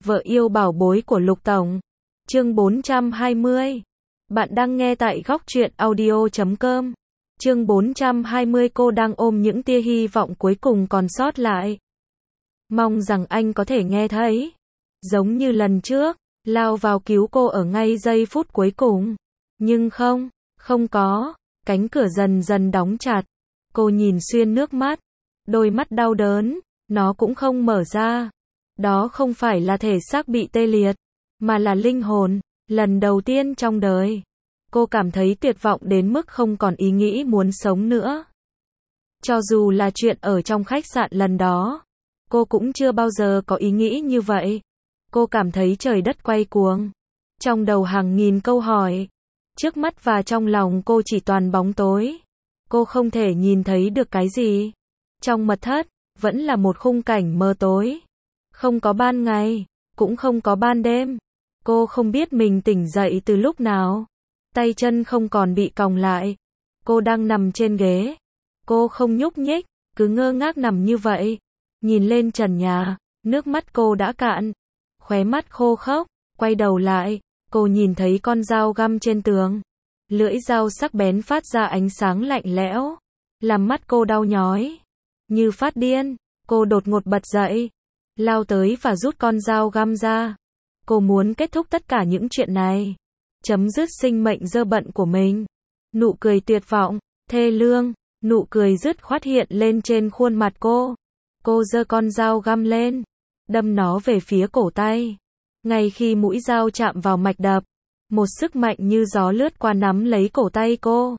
Vợ yêu bảo bối của Lục Tổng. Chương 420. Bạn đang nghe tại góc truyện audio.com. Chương 420. Cô đang ôm những tia hy vọng cuối cùng còn sót lại. Mong rằng anh có thể nghe thấy. Giống như lần trước, lao vào cứu cô ở ngay giây phút cuối cùng. Nhưng không có. Cánh cửa dần dần đóng chặt. Cô nhìn xuyên nước mắt. Đôi mắt đau đớn, nó cũng không mở ra. Đó không phải là thể xác bị tê liệt, mà là linh hồn. Lần đầu tiên trong đời, cô cảm thấy tuyệt vọng đến mức không còn ý nghĩ muốn sống nữa. Cho dù là chuyện ở trong khách sạn lần đó, cô cũng chưa bao giờ có ý nghĩ như vậy. Cô cảm thấy trời đất quay cuồng. Trong đầu hàng nghìn câu hỏi. Trước mắt và trong lòng cô chỉ toàn bóng tối. Cô không thể nhìn thấy được cái gì. Trong mật thất, vẫn là một khung cảnh mờ tối. Không có ban ngày, cũng không có ban đêm. Cô không biết mình tỉnh dậy từ lúc nào. Tay chân không còn bị còng lại. Cô đang nằm trên ghế. Cô không nhúc nhích, cứ ngơ ngác nằm như vậy. Nhìn lên trần nhà, nước mắt cô đã cạn. Khóe mắt khô khốc, quay đầu lại, cô nhìn thấy con dao găm trên tường. Lưỡi dao sắc bén phát ra ánh sáng lạnh lẽo, làm mắt cô đau nhói. Như phát điên, cô đột ngột bật dậy, lao tới và rút con dao găm ra. Cô muốn kết thúc tất cả những chuyện này, chấm dứt sinh mệnh dơ bẩn của mình. Nụ cười tuyệt vọng, thê lương, nụ cười dứt khoát hiện lên trên khuôn mặt cô. Cô giơ con dao găm lên, đâm nó về phía cổ tay. Ngay khi mũi dao chạm vào mạch đập, một sức mạnh như gió lướt qua nắm lấy cổ tay cô.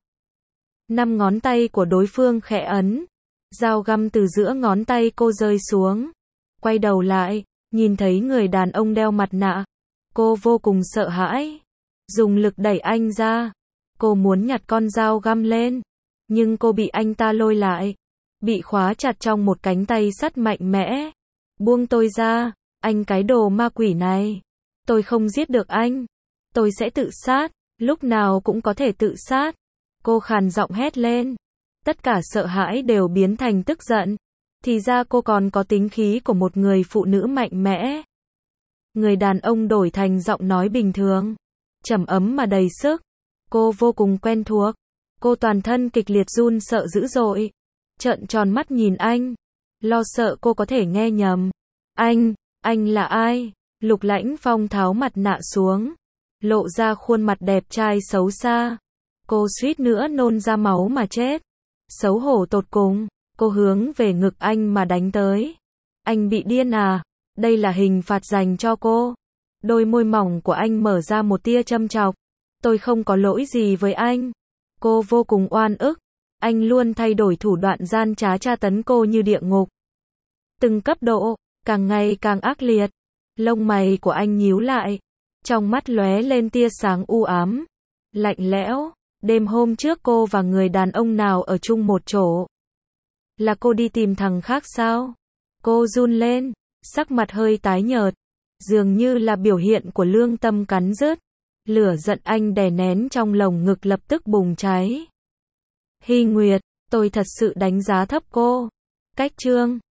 5 ngón tay của đối phương khẽ ấn. Dao găm từ giữa ngón tay cô rơi xuống. Quay đầu lại, nhìn thấy người đàn ông đeo mặt nạ. Cô vô cùng sợ hãi. Dùng lực đẩy anh ra. Cô muốn nhặt con dao găm lên. Nhưng cô bị anh ta lôi lại. Bị khóa chặt trong một cánh tay sắt mạnh mẽ. Buông tôi ra, anh cái đồ ma quỷ này. Tôi không giết được anh. Tôi sẽ tự sát, lúc nào cũng có thể tự sát. Cô khàn giọng hét lên. Tất cả sợ hãi đều biến thành tức giận. Thì ra cô còn có tính khí của một người phụ nữ mạnh mẽ. Người đàn ông đổi thành giọng nói bình thường, trầm ấm mà đầy sức. Cô vô cùng quen thuộc. Cô toàn thân kịch liệt run sợ dữ dội. Trợn tròn mắt nhìn anh. Lo sợ cô có thể nghe nhầm. Anh là ai? Lục Lãnh Phong tháo mặt nạ xuống. Lộ ra khuôn mặt đẹp trai xấu xa. Cô suýt nữa nôn ra máu mà chết. Xấu hổ tột cùng, cô hướng về ngực anh mà đánh tới. Anh bị điên à? Đây là hình phạt dành cho cô. Đôi môi mỏng của anh mở ra một tia châm chọc. Tôi không có lỗi gì với anh. Cô vô cùng oan ức. Anh luôn thay đổi thủ đoạn gian trá tra tấn cô như địa ngục. Từng cấp độ, càng ngày càng ác liệt. Lông mày của anh nhíu lại. Trong mắt lóe lên tia sáng u ám. Lạnh lẽo. Đêm hôm trước cô và người đàn ông nào ở chung một chỗ? Là cô đi tìm thằng khác sao? Cô run lên, sắc mặt hơi tái nhợt. Dường như là biểu hiện của lương tâm cắn rứt. Lửa giận anh đè nén trong lồng ngực lập tức bùng cháy. Hy Nguyệt, tôi thật sự đánh giá thấp cô. Cách chương